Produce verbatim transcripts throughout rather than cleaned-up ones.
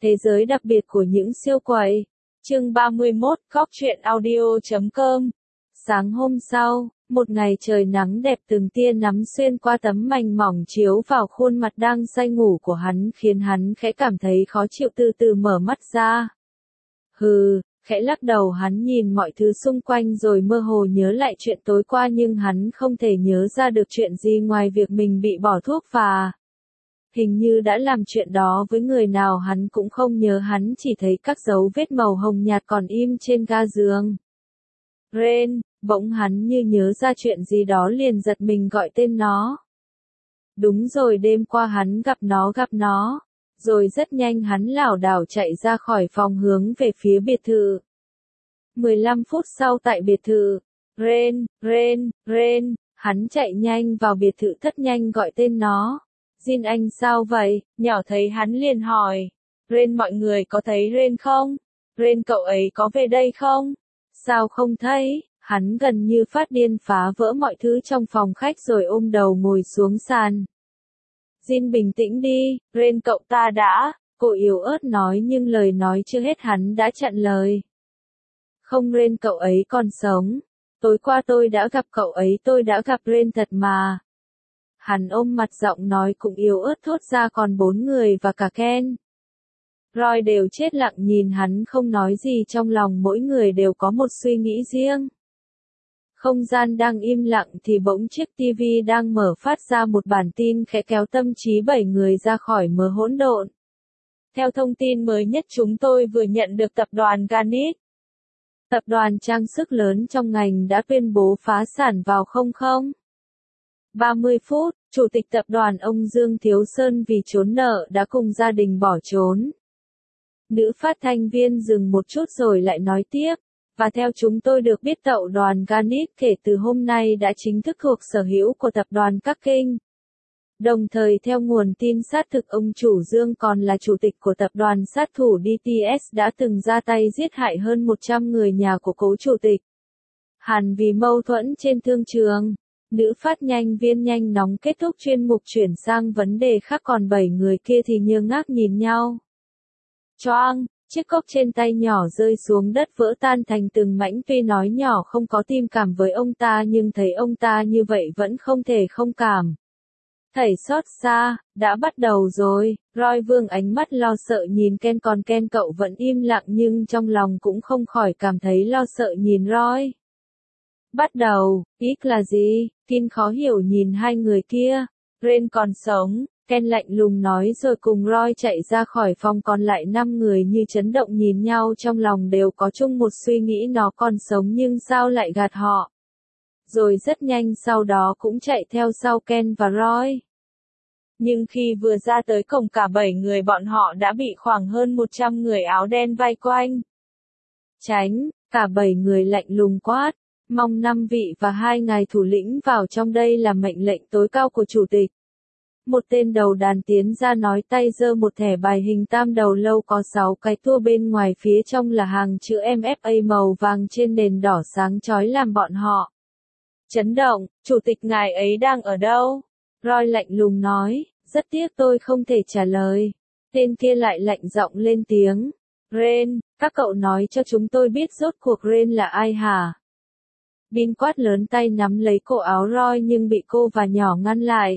Thế giới đặc biệt của những siêu quậy. Chương ba mươi mốt, Cóc truyện audio chấm com. Sáng hôm sau, một ngày trời nắng đẹp từng tia nắng xuyên qua tấm mành mỏng chiếu vào khuôn mặt đang say ngủ của hắn khiến hắn khẽ cảm thấy khó chịu từ từ mở mắt ra. Hừ, khẽ lắc đầu hắn nhìn mọi thứ xung quanh rồi mơ hồ nhớ lại chuyện tối qua nhưng hắn không thể nhớ ra được chuyện gì ngoài việc mình bị bỏ thuốc và hình như đã làm chuyện đó với người nào hắn cũng không nhớ, hắn chỉ thấy các dấu vết màu hồng nhạt còn im trên ga giường. Ren, bỗng hắn như nhớ ra chuyện gì đó liền giật mình gọi tên nó. Đúng rồi, đêm qua hắn gặp nó gặp nó. Rồi rất nhanh hắn lảo đảo chạy ra khỏi phòng hướng về phía biệt thự. mười lăm phút sau tại biệt thự, Ren, Ren, Ren, hắn chạy nhanh vào biệt thự thất nhanh gọi tên nó. Jin, anh sao vậy? Nhỏ thấy hắn liền hỏi. Ren, mọi người có thấy Ren không? Ren, cậu ấy có về đây không? Sao không thấy? Hắn gần như phát điên phá vỡ mọi thứ trong phòng khách rồi ôm đầu ngồi xuống sàn. Jin, bình tĩnh đi, Ren cậu ta đã, cô yếu ớt nói nhưng lời nói chưa hết hắn đã chặn lời. Không, Ren cậu ấy còn sống. Tối qua tôi đã gặp cậu ấy, tôi đã gặp Ren thật mà. Hắn ôm mặt giọng nói cũng yếu ớt thốt ra, còn bốn người và cả Ken. Roy đều chết lặng nhìn hắn không nói gì, trong lòng mỗi người đều có một suy nghĩ riêng. Không gian đang im lặng thì bỗng chiếc tivi đang mở phát ra một bản tin khẽ kéo tâm trí bảy người ra khỏi mớ hỗn độn. Theo thông tin mới nhất chúng tôi vừa nhận được tập đoàn Garnet. Tập đoàn trang sức lớn trong ngành đã tuyên bố phá sản vào không không. ba mươi phút, chủ tịch tập đoàn ông Dương Thiếu Sơn vì trốn nợ đã cùng gia đình bỏ trốn. Nữ phát thanh viên dừng một chút rồi lại nói tiếp. Và theo chúng tôi được biết tập đoàn Garnet kể từ hôm nay đã chính thức thuộc sở hữu của tập đoàn Các Kinh. Đồng thời theo nguồn tin xác thực ông chủ Dương còn là chủ tịch của tập đoàn sát thủ đê tê ét đã từng ra tay giết hại hơn một trăm người nhà của cố chủ tịch. Hẳn vì mâu thuẫn trên thương trường. Nữ phát nhanh viên nhanh nóng kết thúc chuyên mục chuyển sang vấn đề khác, còn bảy người kia thì ngơ ngác nhìn nhau. Choang, chiếc cốc trên tay nhỏ rơi xuống đất vỡ tan thành từng mảnh, tuy nói nhỏ không có tình cảm với ông ta nhưng thấy ông ta như vậy vẫn không thể không cảm. Thảy xót xa, đã bắt đầu rồi, Roy vương ánh mắt lo sợ nhìn Ken, còn Ken cậu vẫn im lặng nhưng trong lòng cũng không khỏi cảm thấy lo sợ nhìn Roy. Bắt đầu, ý là gì? Ken khó hiểu nhìn hai người kia. Ren còn sống, Ken lạnh lùng nói rồi cùng Roy chạy ra khỏi phòng, còn lại năm người như chấn động nhìn nhau, trong lòng đều có chung một suy nghĩ, nó còn sống nhưng sao lại gạt họ. Rồi rất nhanh sau đó cũng chạy theo sau Ken và Roy. Nhưng khi vừa ra tới cổng cả bảy người bọn họ đã bị khoảng hơn một trăm người áo đen vây quanh. Tránh, cả bảy người lạnh lùng quát. Mong năm vị và hai ngài thủ lĩnh vào trong, đây là mệnh lệnh tối cao của chủ tịch. Một tên đầu đàn tiến ra nói, tay giơ một thẻ bài hình tam đầu lâu có sáu cái tua, bên ngoài phía trong là hàng chữ em ép a màu vàng trên nền đỏ sáng chói làm bọn họ chấn động. Chủ tịch ngài ấy đang ở đâu? Roy lạnh lùng nói, rất tiếc tôi không thể trả lời. Tên kia lại lạnh giọng lên tiếng. Ren, các cậu nói cho chúng tôi biết rốt cuộc Ren là ai hả? Bin quát lớn, tay nắm lấy cổ áo Roy nhưng bị cô và nhỏ ngăn lại.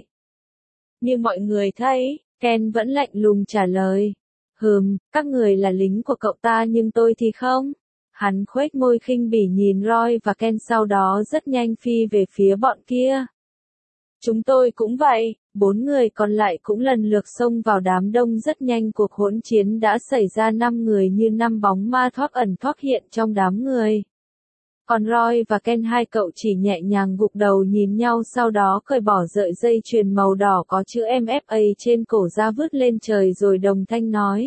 Như mọi người thấy, Ken vẫn lạnh lùng trả lời. Hừm, các người là lính của cậu ta nhưng tôi thì không. Hắn khuếch môi khinh bỉ nhìn Roy và Ken, sau đó rất nhanh phi về phía bọn kia. Chúng tôi cũng vậy, bốn người còn lại cũng lần lượt xông vào đám đông, rất nhanh cuộc hỗn chiến đã xảy ra, năm người như năm bóng ma thoát ẩn thoát hiện trong đám người. Còn Roy và Ken hai cậu chỉ nhẹ nhàng gục đầu nhìn nhau, sau đó cởi bỏ sợi dây chuyền màu đỏ có chữ em ép a trên cổ ra vứt lên trời rồi đồng thanh nói.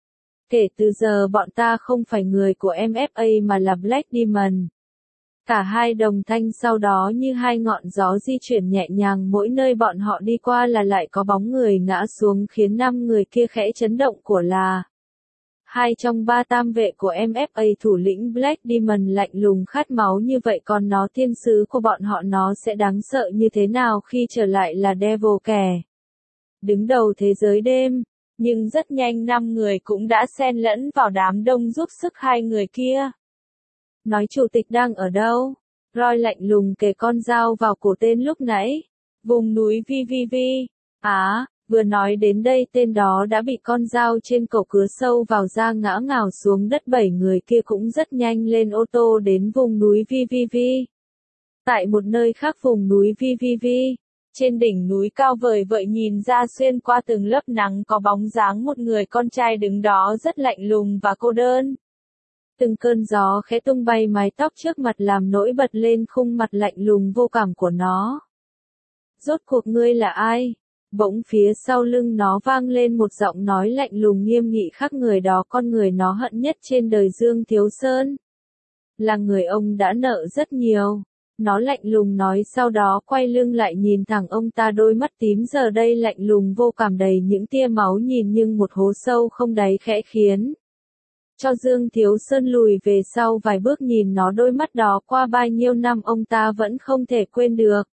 Kể từ giờ bọn ta không phải người của em ép a mà là Black Demon. Cả hai đồng thanh sau đó như hai ngọn gió di chuyển nhẹ nhàng, mỗi nơi bọn họ đi qua là lại có bóng người ngã xuống khiến năm người kia khẽ chấn động. Của là hai trong ba tam vệ của em ép a, thủ lĩnh Black Demon lạnh lùng khát máu như vậy, còn nó thiên sứ của bọn họ nó sẽ đáng sợ như thế nào khi trở lại là Devil kẻ đứng đầu thế giới đêm. Nhưng rất nhanh năm người cũng đã xen lẫn vào đám đông giúp sức hai người kia. Nói chủ tịch đang ở đâu? Roy lạnh lùng kề con dao vào cổ tên lúc nãy. Vùng núi vi vi vi. Á, vừa nói đến đây tên đó đã bị con dao trên cổ cứa sâu vào da ngã ngào xuống đất. Bảy người kia cũng rất nhanh lên ô tô đến vùng núi vi vi vi. Tại một nơi khác vùng núi vi vi vi, trên đỉnh núi cao vời vợi nhìn ra xuyên qua từng lớp nắng có bóng dáng một người con trai đứng đó rất lạnh lùng và cô đơn. Từng cơn gió khẽ tung bay mái tóc trước mặt làm nổi bật lên khung mặt lạnh lùng vô cảm của nó. Rốt cuộc ngươi là ai? Bỗng phía sau lưng nó vang lên một giọng nói lạnh lùng nghiêm nghị khác người đó con người nó hận nhất trên đời Dương Thiếu Sơn. Là người ông đã nợ rất nhiều. Nó lạnh lùng nói sau đó quay lưng lại nhìn thẳng ông ta đôi mắt tím giờ đây lạnh lùng vô cảm đầy những tia máu nhìn nhưng một hố sâu không đáy khẽ khiến cho Dương Thiếu Sơn lùi về sau vài bước nhìn nó đôi mắt đó qua bao nhiêu năm ông ta vẫn không thể quên được.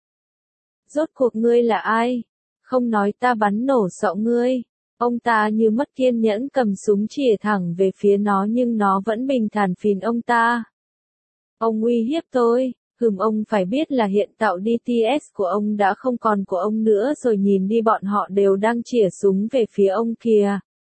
Rốt cuộc ngươi là ai? Không nói ta bắn nổ sọ ngươi. Ông ta như mất kiên nhẫn cầm súng chĩa thẳng về phía nó nhưng nó vẫn bình thản phìn ông ta. Ông uy hiếp tôi. Hừm ông phải biết là hiện tạo đê tê ét của ông đã không còn của ông nữa rồi nhìn đi bọn họ đều đang chĩa súng về phía ông kìa.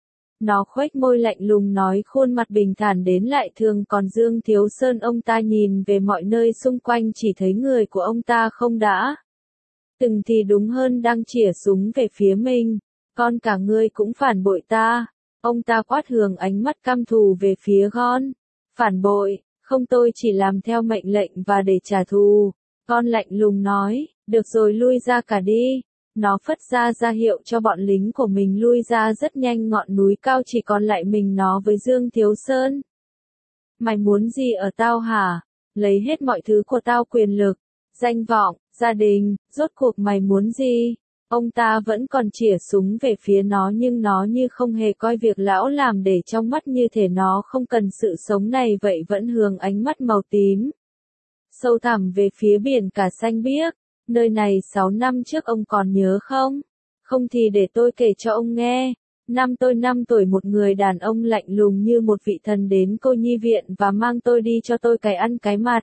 Nó khuếch môi lạnh lùng nói khuôn mặt bình thản đến lại thường còn Dương Thiếu Sơn ông ta nhìn về mọi nơi xung quanh chỉ thấy người của ông ta không đã. Từng thì đúng hơn đang chĩa súng về phía mình. Con cả ngươi cũng phản bội ta. Ông ta quát hường ánh mắt căm thù về phía Gon. Phản bội. Không tôi chỉ làm theo mệnh lệnh và để trả thù. Con lạnh lùng nói, được rồi lui ra cả đi. Nó phất ra ra hiệu cho bọn lính của mình lui ra rất nhanh ngọn núi cao chỉ còn lại mình nó với Dương Thiếu Sơn. Mày muốn gì ở tao hả? Lấy hết mọi thứ của tao quyền lực, danh vọng, gia đình, rốt cuộc mày muốn gì? Ông ta vẫn còn chĩa súng về phía nó nhưng nó như không hề coi việc lão làm để trong mắt như thể nó không cần sự sống này vậy vẫn hướng ánh mắt màu tím. Sâu thẳm về phía biển cả xanh biếc, nơi này sáu năm trước ông còn nhớ không? Không thì để tôi kể cho ông nghe. Năm tôi năm tuổi một người đàn ông lạnh lùng như một vị thần đến cô nhi viện và mang tôi đi cho tôi cái ăn cái mặt.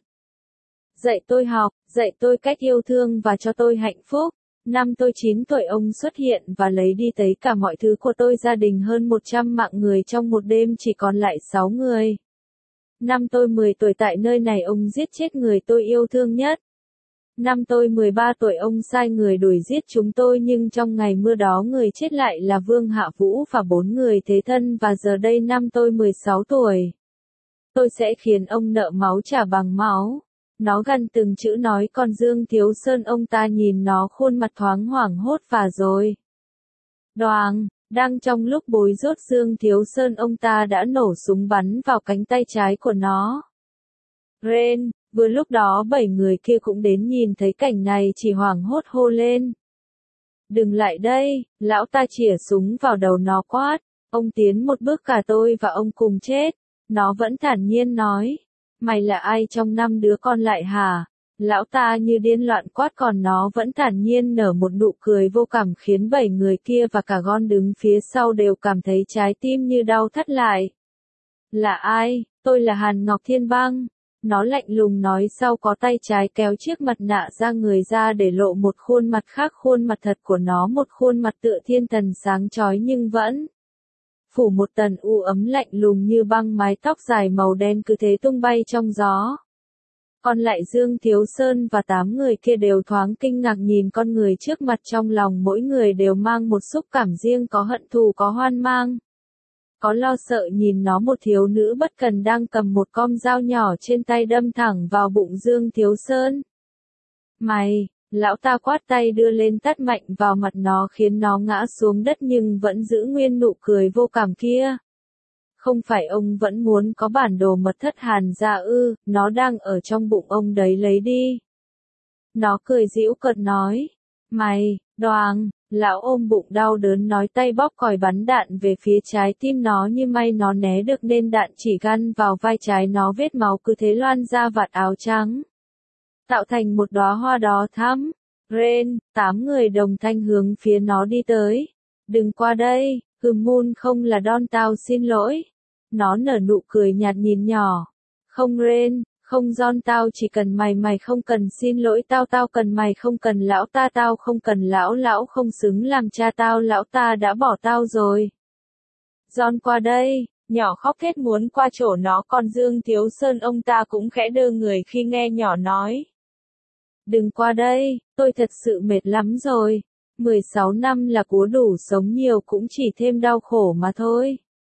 Dạy tôi học, dạy tôi cách yêu thương và cho tôi hạnh phúc. Năm tôi chín tuổi ông xuất hiện và lấy đi tất cả mọi thứ của tôi gia đình hơn một trăm mạng người trong một đêm chỉ còn lại sáu người. Năm tôi mười tuổi tại nơi này ông giết chết người tôi yêu thương nhất. Năm tôi mười ba tuổi ông sai người đuổi giết chúng tôi nhưng trong ngày mưa đó người chết lại là Vương Hạ Vũ và bốn người thế thân và giờ đây năm tôi mười sáu tuổi. Tôi sẽ khiến ông nợ máu trả bằng máu. Nó gằn từng chữ nói còn Dương Thiếu Sơn ông ta nhìn nó khuôn mặt thoáng hoảng hốt và rồi. Đoàng, đang trong lúc bối rối Dương Thiếu Sơn ông ta đã nổ súng bắn vào cánh tay trái của nó. Ren, vừa lúc đó bảy người kia cũng đến nhìn thấy cảnh này chỉ hoảng hốt hô lên. Đừng lại đây, lão ta chĩa súng vào đầu nó quát, ông tiến một bước cả tôi và ông cùng chết. Nó vẫn thản nhiên nói. Mày là ai trong năm đứa con lại hả? Lão ta như điên loạn quát còn nó vẫn thản nhiên nở một nụ cười vô cảm khiến bảy người kia và cả Gon đứng phía sau đều cảm thấy trái tim như đau thắt lại. Là ai? Tôi là Hàn Ngọc Thiên Băng. Nó lạnh lùng nói sau có tay trái kéo chiếc mặt nạ ra người ra để lộ một khuôn mặt khác khuôn mặt thật của nó một khuôn mặt tựa thiên thần sáng chói nhưng vẫn phủ một tầng u ấm lạnh lùng như băng mái tóc dài màu đen cứ thế tung bay trong gió. Còn lại Dương Thiếu Sơn và tám người kia đều thoáng kinh ngạc nhìn con người trước mặt trong lòng mỗi người đều mang một xúc cảm riêng có hận thù có hoang mang. Có lo sợ nhìn nó một thiếu nữ bất cần đang cầm một con dao nhỏ trên tay đâm thẳng vào bụng Dương Thiếu Sơn. Mày! Lão ta quát tay đưa lên tát mạnh vào mặt nó khiến nó ngã xuống đất nhưng vẫn giữ nguyên nụ cười vô cảm kia. Không phải ông vẫn muốn có bản đồ mật thất Hàn gia ư, nó đang ở trong bụng ông đấy lấy đi. Nó cười giễu cợt nói. Mày, Đoàng, lão ôm bụng đau đớn nói tay bóp còi bắn đạn về phía trái tim nó như may nó né được nên đạn chỉ găn vào vai trái nó vết máu cứ thế loan ra vạt áo trắng. Tạo thành một đóa hoa đỏ thắm. Ren, tám người đồng thanh hướng phía nó đi tới. Đừng qua đây, Hừ Moon không là Don tao xin lỗi. Nó nở nụ cười nhạt nhìn nhỏ. Không Ren, không John tao chỉ cần mày mày không cần xin lỗi tao tao cần mày không cần lão ta tao không cần lão lão không xứng làm cha tao lão ta đã bỏ tao rồi. John qua đây, nhỏ khóc thét muốn qua chỗ nó còn Dương Thiếu Sơn ông ta cũng khẽ đơ người khi nghe nhỏ nói. Đừng qua đây, tôi thật sự mệt lắm rồi. mười sáu năm là cú đủ sống nhiều cũng chỉ thêm đau khổ mà thôi.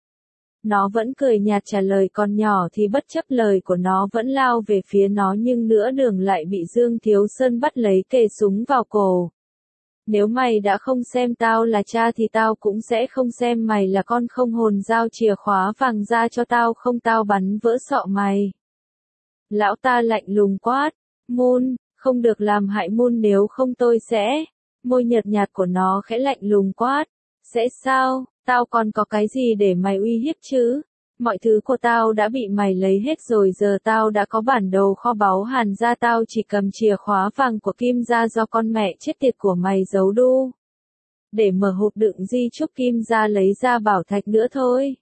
Nó vẫn cười nhạt trả lời con nhỏ thì bất chấp lời của nó vẫn lao về phía nó nhưng nửa đường lại bị Dương Thiếu Sơn bắt lấy kề súng vào cổ. Nếu mày đã không xem tao là cha thì tao cũng sẽ không xem mày là con không hồn giao chìa khóa vàng ra cho tao không tao bắn vỡ sọ mày. Lão ta lạnh lùng quát, Moon, không được làm hại Moon nếu không tôi sẽ. Môi nhợt nhạt của nó khẽ lạnh lùng quát, sẽ sao, tao còn có cái gì để mày uy hiếp chứ? Mọi thứ của tao đã bị mày lấy hết rồi giờ tao đã có bản đồ kho báu Hàn gia tao chỉ cầm chìa khóa vàng của Kim gia do con mẹ chết tiệt của mày giấu đu. Để mở hộp đựng di chúc Kim gia lấy ra bảo thạch nữa thôi.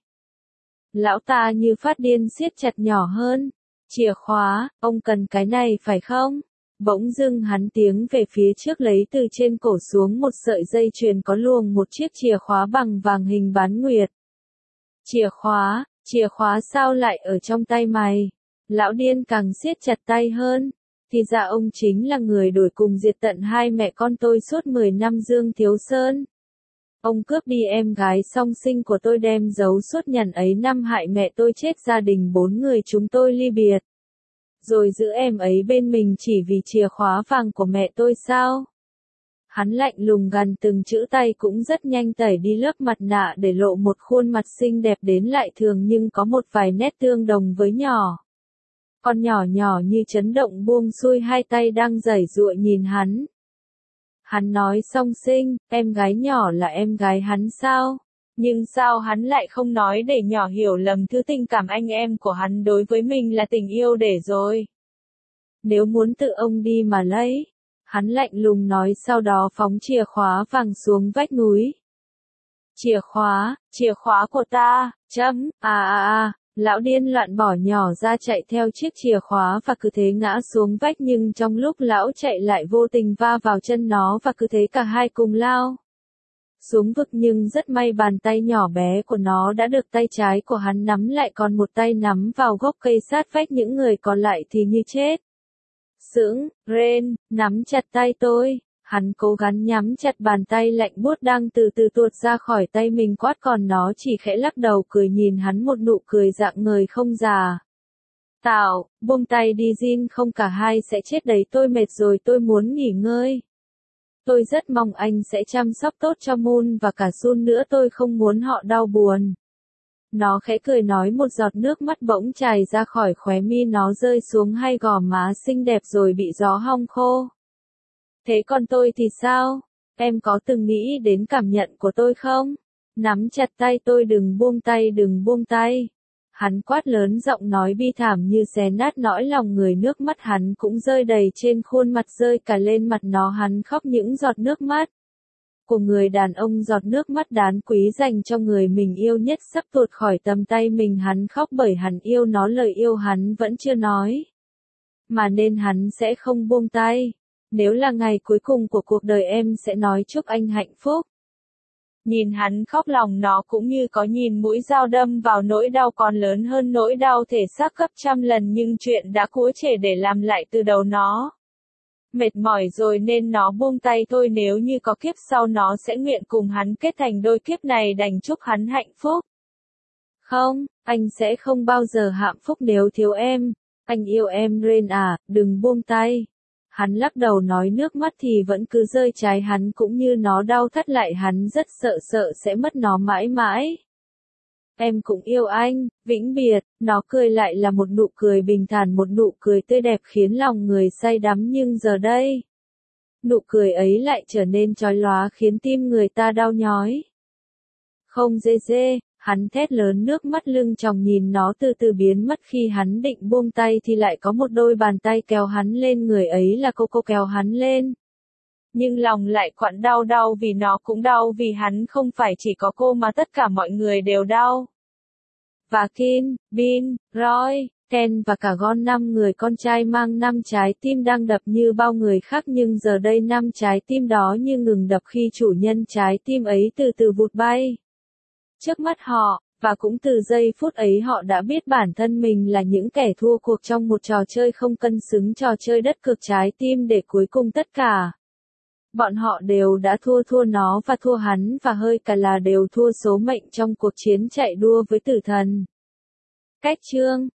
Lão ta như phát điên siết chặt nhỏ hơn. Chìa khóa, ông cần cái này phải không? Bỗng dưng hắn tiếng về phía trước lấy từ trên cổ xuống một sợi dây chuyền có luồng một chiếc chìa khóa bằng vàng hình bán nguyệt. Chìa khóa, chìa khóa sao lại ở trong tay mày? Lão điên càng siết chặt tay hơn. Thì ra ông chính là người đuổi cùng diệt tận hai mẹ con tôi suốt mười năm Dương Thiếu Sơn. Ông cướp đi em gái song sinh của tôi đem giấu suốt nhằn ấy năm hại mẹ tôi chết gia đình bốn người chúng tôi ly biệt. Rồi giữ em ấy bên mình chỉ vì chìa khóa vàng của mẹ tôi sao? Hắn lạnh lùng gằn từng chữ tay cũng rất nhanh tẩy đi lớp mặt nạ để lộ một khuôn mặt xinh đẹp đến lại thường nhưng có một vài nét tương đồng với nhỏ. Con nhỏ nhỏ như chấn động buông xuôi hai tay đang giãy giụa nhìn hắn. Hắn nói song sinh, em gái nhỏ là em gái hắn sao? Nhưng sao hắn lại không nói để nhỏ hiểu lầm thứ tình cảm anh em của hắn đối với mình là tình yêu để rồi. Nếu muốn tự ông đi mà lấy. Hắn lạnh lùng nói sau đó phóng chìa khóa vàng xuống vách núi. Chìa khóa, chìa khóa của ta, chấm, à à à, lão điên loạn bỏ nhỏ ra chạy theo chiếc chìa khóa và cứ thế ngã xuống vách nhưng trong lúc lão chạy lại vô tình va vào chân nó và cứ thế cả hai cùng lao xuống vực nhưng rất may bàn tay nhỏ bé của nó đã được tay trái của hắn nắm lại còn một tay nắm vào gốc cây sát vách những người còn lại thì như chết. Sững, Ren, nắm chặt tay tôi, hắn cố gắng nhắm chặt bàn tay lạnh buốt đang từ từ tuột ra khỏi tay mình quát còn nó chỉ khẽ lắc đầu cười nhìn hắn một nụ cười dạng người không già. Tào, buông tay đi Jin không cả hai sẽ chết đấy tôi mệt rồi tôi muốn nghỉ ngơi. Tôi rất mong anh sẽ chăm sóc tốt cho Moon và cả Sun nữa tôi không muốn họ đau buồn. Nó khẽ cười nói một giọt nước mắt bỗng chảy ra khỏi khóe mi nó rơi xuống hai gò má xinh đẹp rồi bị gió hong khô. Thế còn tôi thì sao? Em có từng nghĩ đến cảm nhận của tôi không? Nắm chặt tay tôi đừng buông tay đừng buông tay. Hắn quát lớn giọng nói bi thảm như xé nát nỗi lòng người nước mắt hắn cũng rơi đầy trên khuôn mặt rơi cả lên mặt nó hắn khóc những giọt nước mắt. Của người đàn ông giọt nước mắt đáng quý dành cho người mình yêu nhất sắp tuột khỏi tầm tay mình hắn khóc bởi hắn yêu nó lời yêu hắn vẫn chưa nói. Mà nên hắn sẽ không buông tay. Nếu là ngày cuối cùng của cuộc đời em sẽ nói chúc anh hạnh phúc. Nhìn hắn khóc lòng nó cũng như có nhìn mũi dao đâm vào nỗi đau còn lớn hơn nỗi đau thể xác gấp trăm lần nhưng chuyện đã cũ trễ để làm lại từ đầu nó. Mệt mỏi rồi nên nó buông tay thôi nếu như có kiếp sau nó sẽ nguyện cùng hắn kết thành đôi kiếp này đành chúc hắn hạnh phúc. Không, anh sẽ không bao giờ hạnh phúc nếu thiếu em. Anh yêu em Ren à, đừng buông tay. Hắn lắc đầu nói nước mắt thì vẫn cứ rơi trái hắn cũng như nó đau thắt lại hắn rất sợ sợ sẽ mất nó mãi mãi. Em cũng yêu anh, vĩnh biệt, nó cười lại là một nụ cười bình thản một nụ cười tươi đẹp khiến lòng người say đắm nhưng giờ đây. Nụ cười ấy lại trở nên chói lóa khiến tim người ta đau nhói. Không dê dê, hắn thét lớn nước mắt lưng tròng nhìn nó từ từ biến mất khi hắn định buông tay thì lại có một đôi bàn tay kéo hắn lên người ấy là cô cô kéo hắn lên. Nhưng lòng lại quặn đau đau vì nó cũng đau vì hắn không phải chỉ có cô mà tất cả mọi người đều đau. Và Kin, Bin, Roy, Ken và cả Gon năm người con trai mang năm trái tim đang đập như bao người khác nhưng giờ đây năm trái tim đó như ngừng đập khi chủ nhân trái tim ấy từ từ vụt bay trước mắt họ, và cũng từ giây phút ấy họ đã biết bản thân mình là những kẻ thua cuộc trong một trò chơi không cân xứng trò chơi đất cược trái tim để cuối cùng tất cả. Bọn họ đều đã thua thua nó và thua hắn và hơi cả là đều thua số mệnh trong cuộc chiến chạy đua với tử thần. Cách chương